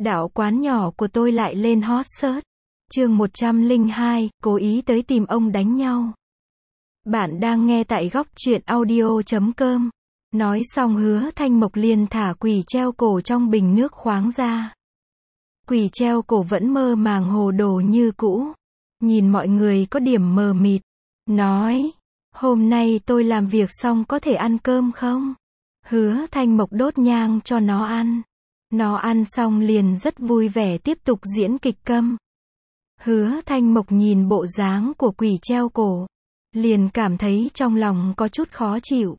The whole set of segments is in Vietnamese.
Đạo quán nhỏ của tôi lại lên hot search. Chương 102, cố ý tới tìm ông đánh nhau. Bạn đang nghe tại góc truyện audio.com. Nói xong Hứa Thanh Mộc liền thả quỷ treo cổ trong bình nước khoáng ra. Quỷ treo cổ vẫn mơ màng hồ đồ như cũ. Nhìn mọi người có điểm mờ mịt. Nói, hôm nay tôi làm việc xong có thể ăn cơm không? Hứa Thanh Mộc đốt nhang cho nó ăn. Nó ăn xong liền rất vui vẻ tiếp tục diễn kịch câm. Hứa Thanh Mộc nhìn bộ dáng của quỷ treo cổ. Liền cảm thấy trong lòng có chút khó chịu.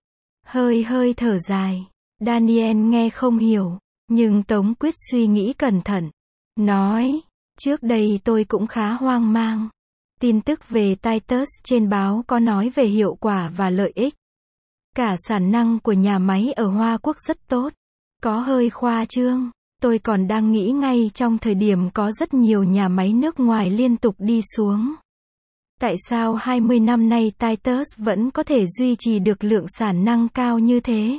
Hơi thở dài. Daniel nghe không hiểu. Nhưng Tống Quyết suy nghĩ cẩn thận. Nói, trước đây tôi cũng khá hoang mang. Tin tức về Titus trên báo có nói về hiệu quả và lợi ích. Cả sản năng của nhà máy ở Hoa Quốc rất tốt. Có hơi khoa trương. Tôi còn đang nghĩ ngay trong thời điểm có rất nhiều nhà máy nước ngoài liên tục đi xuống. Tại sao 20 năm nay Titus vẫn có thể duy trì được lượng sản năng cao như thế?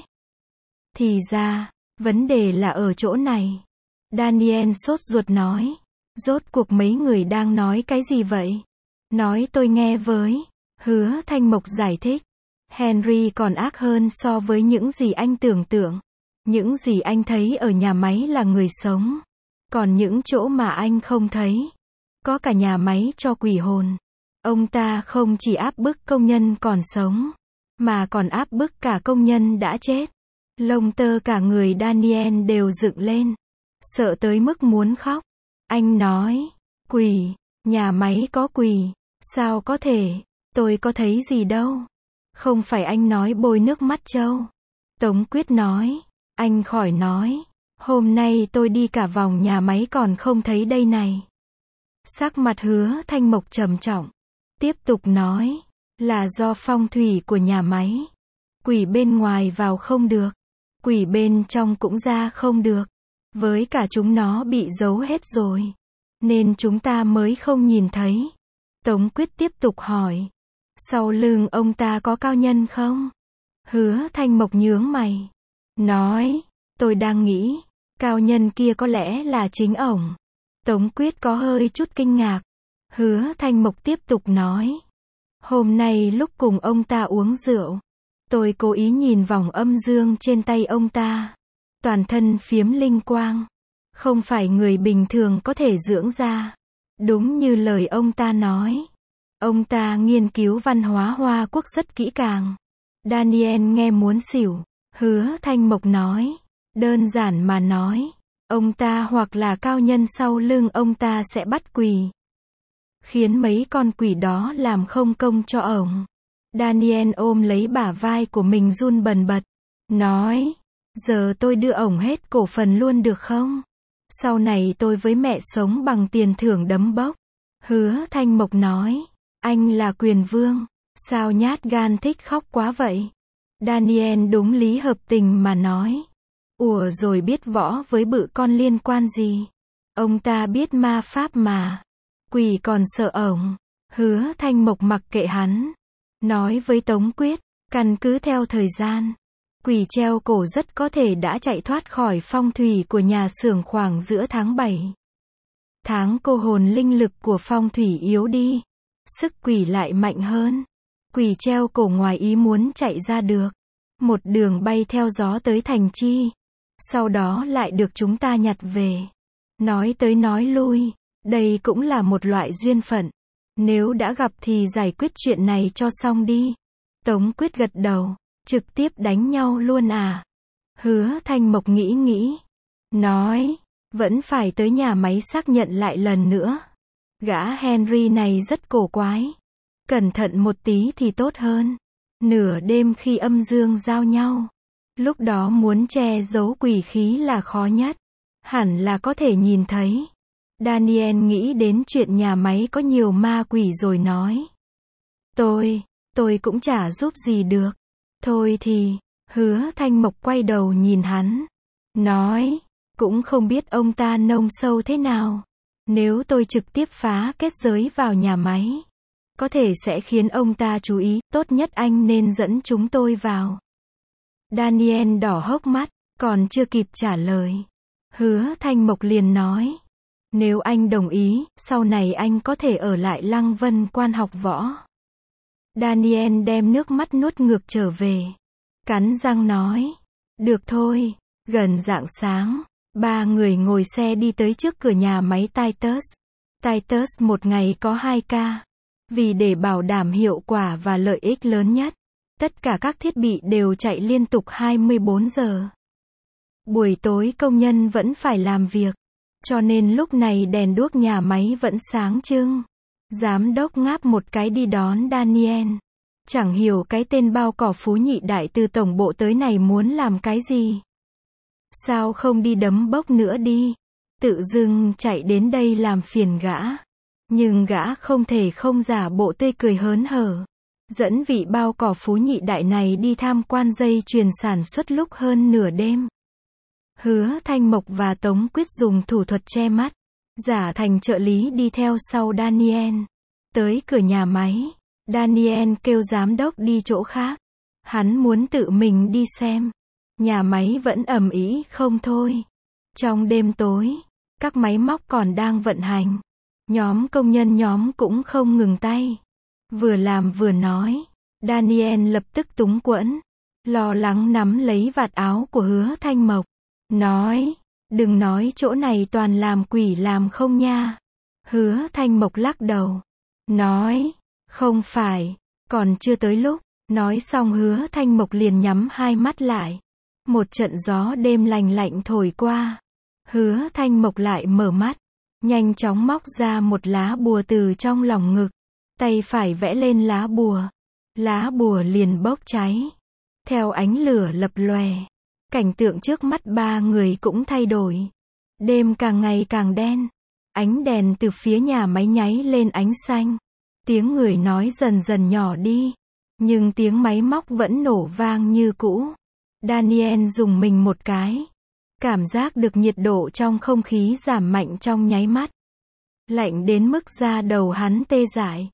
Thì ra, vấn đề là ở chỗ này. Daniel sốt ruột nói. Rốt cuộc mấy người đang nói cái gì vậy? Nói tôi nghe với. Hứa Thanh Mộc giải thích. Henry còn ác hơn so với những gì anh tưởng tượng. Những gì anh thấy ở nhà máy là người sống. Còn những chỗ mà anh không thấy. Có cả nhà máy cho quỷ hồn. Ông ta không chỉ áp bức công nhân còn sống. Mà còn áp bức cả công nhân đã chết. Lông tơ cả người Daniel đều dựng lên. Sợ tới mức muốn khóc. Anh nói. Quỷ. Nhà máy có quỷ. Sao có thể? Tôi có thấy gì đâu. Không phải anh nói bôi nước mắt trâu. Tống Quyết nói. Anh khỏi nói. Hôm nay tôi đi cả vòng nhà máy còn không thấy đây này. Sắc mặt Hứa Thanh Mộc trầm trọng. Tiếp tục nói. Là do phong thủy của nhà máy. Quỷ bên ngoài vào không được. Quỷ bên trong cũng ra không được. Với cả chúng nó bị giấu hết rồi. Nên chúng ta mới không nhìn thấy. Tống Quyết tiếp tục hỏi. Sau lưng ông ta có cao nhân không? Hứa Thanh Mộc nhướng mày. Nói. Tôi đang nghĩ. Cao nhân kia có lẽ là chính ổng. Tống Quyết có hơi chút kinh ngạc. Hứa Thanh Mộc tiếp tục nói. Hôm nay lúc cùng ông ta uống rượu. Tôi cố ý nhìn vòng âm dương trên tay ông ta. Toàn thân phiếm linh quang. Không phải người bình thường có thể dưỡng ra. Đúng như lời ông ta nói. Ông ta nghiên cứu văn hóa Hoa Quốc rất kỹ càng. Daniel nghe muốn xỉu. Hứa Thanh Mộc nói. Đơn giản mà nói. Ông ta hoặc là cao nhân sau lưng ông ta sẽ bắt quỷ. Khiến mấy con quỷ đó làm không công cho ổng. Daniel ôm lấy bả vai của mình run bần bật. Nói. Giờ tôi đưa ổng hết cổ phần luôn được không? Sau này tôi với mẹ sống bằng tiền thưởng đấm bốc. Hứa Thanh Mộc nói. Anh là quyền vương. Sao nhát gan thích khóc quá vậy? Daniel đúng lý hợp tình mà nói. Ủa rồi biết võ với bự con liên quan gì? Ông ta biết ma pháp mà. Quỷ còn sợ ổng. Hứa Thanh Mộc mặc kệ hắn. Nói với Tống Quyết. Căn cứ theo thời gian. Quỷ treo cổ rất có thể đã chạy thoát khỏi phong thủy của nhà xưởng khoảng giữa tháng 7. Tháng cô hồn linh lực của phong thủy yếu đi. Sức quỷ lại mạnh hơn. Quỷ treo cổ ngoài ý muốn chạy ra được. Một đường bay theo gió tới thành chi. Sau đó lại được chúng ta nhặt về. Nói tới nói lui. Đây cũng là một loại duyên phận. Nếu đã gặp thì giải quyết chuyện này cho xong đi. Tống Quyết gật đầu. Trực tiếp đánh nhau luôn à? Hứa Thanh Mộc nghĩ. Nói. Vẫn phải tới nhà máy xác nhận lại lần nữa. Gã Henry này rất cổ quái. Cẩn thận một tí thì tốt hơn. Nửa đêm khi âm dương giao nhau. Lúc đó muốn che giấu quỷ khí là khó nhất. Hẳn là có thể nhìn thấy. Daniel nghĩ đến chuyện nhà máy có nhiều ma quỷ rồi nói. Tôi cũng chả giúp gì được. Thôi thì, Hứa Thanh Mộc quay đầu nhìn hắn. Nói, cũng không biết ông ta nông sâu thế nào. Nếu tôi trực tiếp phá kết giới vào nhà máy. Có thể sẽ khiến ông ta chú ý, tốt nhất anh nên dẫn chúng tôi vào. Daniel đỏ hốc mắt, còn chưa kịp trả lời. Hứa Thanh Mộc liền nói. Nếu anh đồng ý, sau này anh có thể ở lại Lăng Vân Quan học võ. Daniel đem nước mắt nuốt ngược trở về. Cắn răng nói. Được thôi. Gần rạng sáng, ba người ngồi xe đi tới trước cửa nhà máy Titus. Titus một ngày có 2 ca. Vì để bảo đảm hiệu quả và lợi ích lớn nhất, tất cả các thiết bị đều chạy liên tục 24 giờ. Buổi tối công nhân vẫn phải làm việc, cho nên lúc này đèn đuốc nhà máy vẫn sáng trưng. Giám đốc ngáp một cái đi đón Daniel. Chẳng hiểu cái tên bao cỏ Phú Nhị Đại từ tổng bộ tới này muốn làm cái gì. Sao không đi đấm bốc nữa đi? Tự dưng chạy đến đây làm phiền gã. Nhưng gã không thể không giả bộ tươi cười hớn hở. Dẫn vị bao cỏ Phú Nhị Đại này đi tham quan dây chuyền sản xuất lúc hơn nửa đêm. Hứa Thanh Mộc và Tống Quyết dùng thủ thuật che mắt, giả thành trợ lý đi theo sau Daniel. Tới cửa nhà máy, Daniel kêu giám đốc đi chỗ khác. Hắn muốn tự mình đi xem. Nhà máy vẫn ầm ĩ không thôi. Trong đêm tối, các máy móc còn đang vận hành. Nhóm công nhân nhóm cũng không ngừng tay. Vừa làm vừa nói. Daniel lập tức túng quẫn. Lo lắng nắm lấy vạt áo của Hứa Thanh Mộc. Nói. Đừng nói chỗ này toàn làm quỷ làm không nha. Hứa Thanh Mộc lắc đầu. Nói. Không phải. Còn chưa tới lúc. Nói xong Hứa Thanh Mộc liền nhắm hai mắt lại. Một trận gió đêm lành lạnh thổi qua. Hứa Thanh Mộc lại mở mắt. Nhanh chóng móc ra một lá bùa từ trong lòng ngực. Tay phải vẽ lên lá bùa. Lá bùa liền bốc cháy. Theo ánh lửa lập lòe. Cảnh tượng trước mắt ba người cũng thay đổi. Đêm càng ngày càng đen. Ánh đèn từ phía nhà máy nháy lên ánh xanh. Tiếng người nói dần dần nhỏ đi. Nhưng tiếng máy móc vẫn nổ vang như cũ. Daniel dùng mình một cái. Cảm giác được nhiệt độ trong không khí giảm mạnh trong nháy mắt. Lạnh đến mức da đầu hắn tê dại.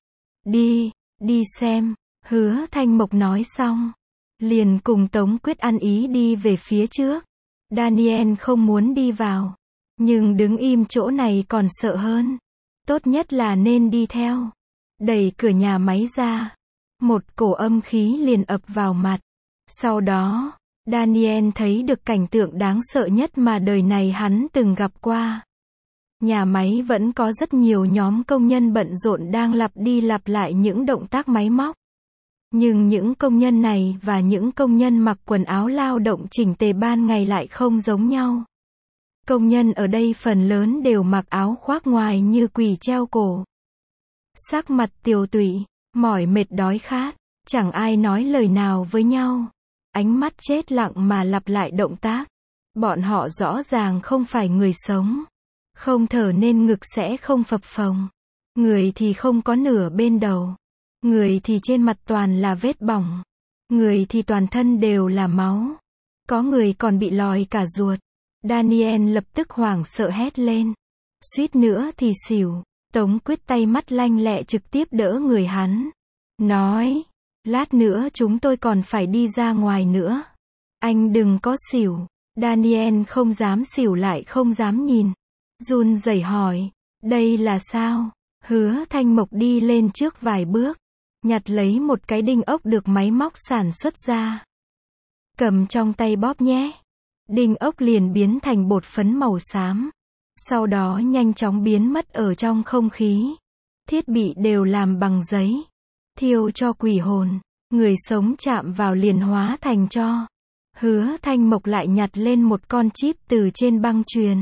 Đi xem. Hứa Thanh Mộc nói xong. Liền cùng Tống Quyết ăn ý đi về phía trước. Daniel không muốn đi vào. Nhưng đứng im chỗ này còn sợ hơn. Tốt nhất là nên đi theo. Đẩy cửa nhà máy ra. Một cổ âm khí liền ập vào mặt. Sau đó, Daniel thấy được cảnh tượng đáng sợ nhất mà đời này hắn từng gặp qua. Nhà máy vẫn có rất nhiều nhóm công nhân bận rộn đang lặp đi lặp lại những động tác máy móc. Nhưng những công nhân này và những công nhân mặc quần áo lao động chỉnh tề ban ngày lại không giống nhau. Công nhân ở đây phần lớn đều mặc áo khoác ngoài như quỳ treo cổ. Sắc mặt tiều tụy, mỏi mệt đói khát, chẳng ai nói lời nào với nhau. Ánh mắt chết lặng mà lặp lại động tác. Bọn họ rõ ràng không phải người sống. Không thở nên ngực sẽ không phập phồng. Người thì không có nửa bên đầu. Người thì trên mặt toàn là vết bỏng. Người thì toàn thân đều là máu. Có người còn bị lòi cả ruột. Daniel lập tức hoảng sợ hét lên. Suýt nữa thì xỉu. Tống Quyết tay mắt lanh lẹ trực tiếp đỡ người hắn. Nói. Lát nữa chúng tôi còn phải đi ra ngoài nữa. Anh đừng có xỉu. Daniel không dám xỉu lại không dám nhìn. Run rẩy hỏi. Đây là sao? Hứa Thanh Mộc đi lên trước vài bước. Nhặt lấy một cái đinh ốc được máy móc sản xuất ra. Cầm trong tay bóp nhé. Đinh ốc liền biến thành bột phấn màu xám. Sau đó nhanh chóng biến mất ở trong không khí. Thiết bị đều làm bằng giấy. Thiêu cho quỷ hồn. Người sống chạm vào liền hóa thành tro. Hứa Thanh Mộc lại nhặt lên một con chip từ trên băng chuyền.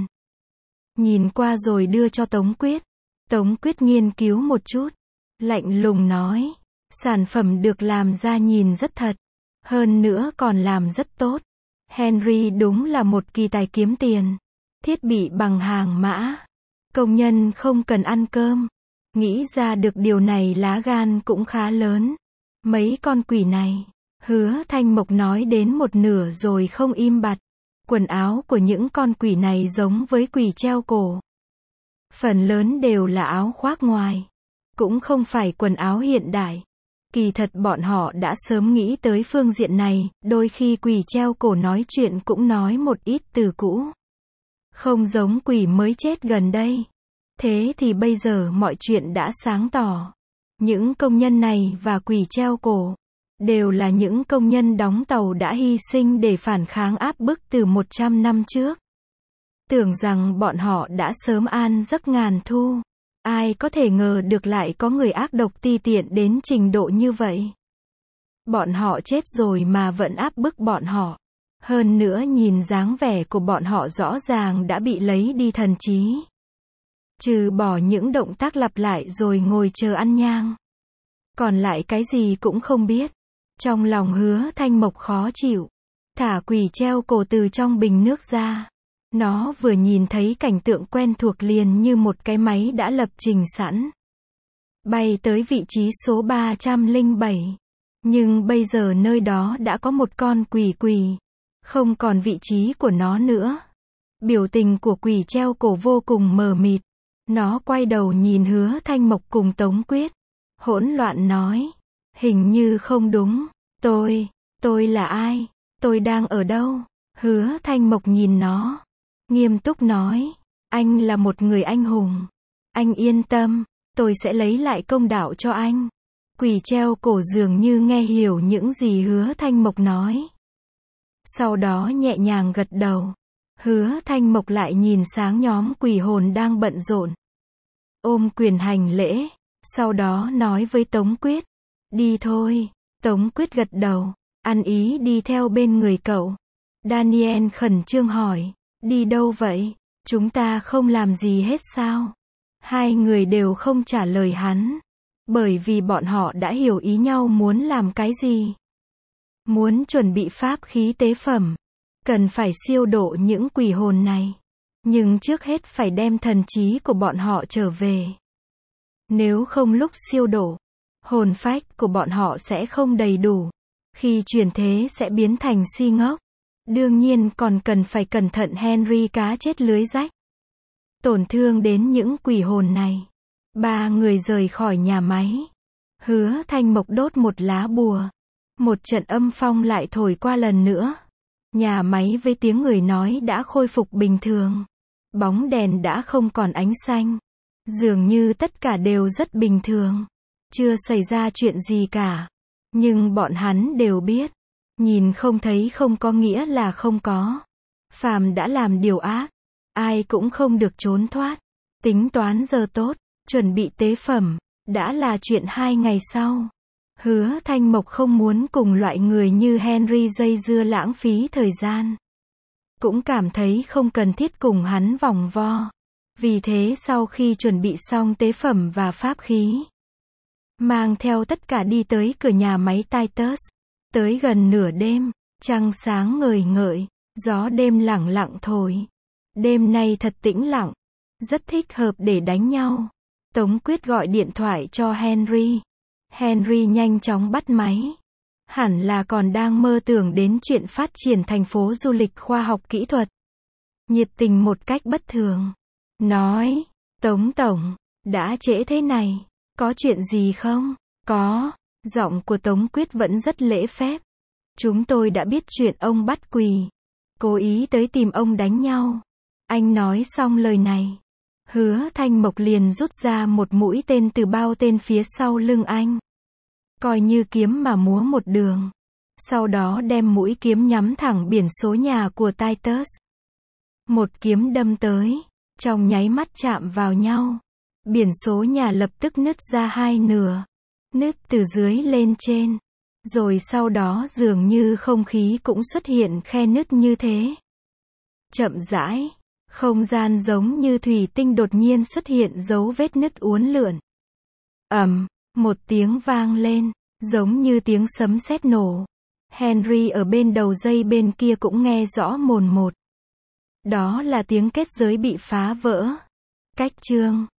Nhìn qua rồi đưa cho Tống Quyết. Tống Quyết nghiên cứu một chút. Lạnh lùng nói. Sản phẩm được làm ra nhìn rất thật. Hơn nữa còn làm rất tốt. Henry đúng là một kỳ tài kiếm tiền. Thiết bị bằng hàng mã. Công nhân không cần ăn cơm. Nghĩ ra được điều này lá gan cũng khá lớn. Mấy con quỷ này. Hứa Thanh Mộc nói đến một nửa rồi không im bặt. Quần áo của những con quỷ này giống với quỷ treo cổ. Phần lớn đều là áo khoác ngoài. Cũng không phải quần áo hiện đại. Kỳ thật bọn họ đã sớm nghĩ tới phương diện này, đôi khi quỷ treo cổ nói chuyện cũng nói một ít từ cũ. Không giống quỷ mới chết gần đây. Thế thì bây giờ mọi chuyện đã sáng tỏ. Những công nhân này và quỷ treo cổ đều là những công nhân đóng tàu đã hy sinh để phản kháng áp bức từ 100 năm trước. Tưởng rằng bọn họ đã sớm an giấc ngàn thu. Ai có thể ngờ được lại có người ác độc ti tiện đến trình độ như vậy. Bọn họ chết rồi mà vẫn áp bức bọn họ. Hơn nữa nhìn dáng vẻ của bọn họ rõ ràng đã bị lấy đi thần trí. Trừ bỏ những động tác lặp lại rồi ngồi chờ ăn nhang. Còn lại cái gì cũng không biết. Trong lòng Hứa Thanh Mộc khó chịu. Thả quỷ treo cổ từ trong bình nước ra. Nó vừa nhìn thấy cảnh tượng quen thuộc liền như một cái máy đã lập trình sẵn. Bay tới vị trí số 307. Nhưng bây giờ nơi đó đã có một con quỷ quỷ. Không còn vị trí của nó nữa. Biểu tình của quỷ treo cổ vô cùng mờ mịt. Nó quay đầu nhìn Hứa Thanh Mộc cùng Tống Quyết. Hỗn loạn nói. Hình như không đúng. Tôi là ai? Tôi đang ở đâu? Hứa Thanh Mộc nhìn nó. Nghiêm túc nói. Anh là một người anh hùng. Anh yên tâm. Tôi sẽ lấy lại công đạo cho anh. Quỷ treo cổ dường như nghe hiểu những gì Hứa Thanh Mộc nói. Sau đó nhẹ nhàng gật đầu. Hứa Thanh Mộc lại nhìn sáng nhóm quỷ hồn đang bận rộn. Ôm quyền hành lễ. Sau đó nói với Tống Quyết. Đi thôi. Tống Quyết gật đầu. Ăn ý đi theo bên người cậu. Daniel khẩn trương hỏi. Đi đâu vậy? Chúng ta không làm gì hết sao? Hai người đều không trả lời hắn. Bởi vì bọn họ đã hiểu ý nhau muốn làm cái gì. Muốn chuẩn bị pháp khí tế phẩm. Cần phải siêu độ những quỷ hồn này. Nhưng trước hết phải đem thần trí của bọn họ trở về. Nếu không lúc siêu độ, hồn phách của bọn họ sẽ không đầy đủ. Khi chuyển thế sẽ biến thành si ngốc. Đương nhiên còn cần phải cẩn thận Henry cá chết lưới rách. Tổn thương đến những quỷ hồn này. Ba người rời khỏi nhà máy. Hứa Thanh Mộc đốt một lá bùa. Một trận âm phong lại thổi qua lần nữa. Nhà máy với tiếng người nói đã khôi phục bình thường. Bóng đèn đã không còn ánh xanh. Dường như tất cả đều rất bình thường. Chưa xảy ra chuyện gì cả. Nhưng bọn hắn đều biết. Nhìn không thấy không có nghĩa là không có. Phàm đã làm điều ác. Ai cũng không được trốn thoát. Tính toán giờ tốt. Chuẩn bị tế phẩm. Đã là chuyện 2 ngày sau. Hứa Thanh Mộc không muốn cùng loại người như Henry dây dưa lãng phí thời gian. Cũng cảm thấy không cần thiết cùng hắn vòng vo. Vì thế sau khi chuẩn bị xong tế phẩm và pháp khí, mang theo tất cả đi tới cửa nhà máy Titus. Tới gần nửa đêm, trăng sáng ngời ngợi, gió đêm lẳng lặng thổi. Đêm nay thật tĩnh lặng, rất thích hợp để đánh nhau. Tống Quyết gọi điện thoại cho Henry. Henry nhanh chóng bắt máy. Hẳn là còn đang mơ tưởng đến chuyện phát triển thành phố du lịch khoa học kỹ thuật. Nhiệt tình một cách bất thường. Nói, Tống Tổng, đã trễ thế này, có chuyện gì không? Có. Giọng của Tống Quyết vẫn rất lễ phép. Chúng tôi đã biết chuyện ông bắt quỳ. Cố ý tới tìm ông đánh nhau. Anh nói xong lời này. Hứa Thanh Mộc liền rút ra một mũi tên từ bao tên phía sau lưng anh. Coi như kiếm mà múa một đường. Sau đó đem mũi kiếm nhắm thẳng biển số nhà của Titus. Một kiếm đâm tới. Trong nháy mắt chạm vào nhau. Biển số nhà lập tức nứt ra hai nửa. Nứt từ dưới lên trên. Rồi sau đó dường như không khí cũng xuất hiện khe nứt như thế. Chậm rãi. Không gian giống như thủy tinh đột nhiên xuất hiện dấu vết nứt uốn lượn. Ầm, một tiếng vang lên, giống như tiếng sấm sét nổ. Henry ở bên đầu dây bên kia cũng nghe rõ mồn một. Đó là tiếng kết giới bị phá vỡ. Cách chương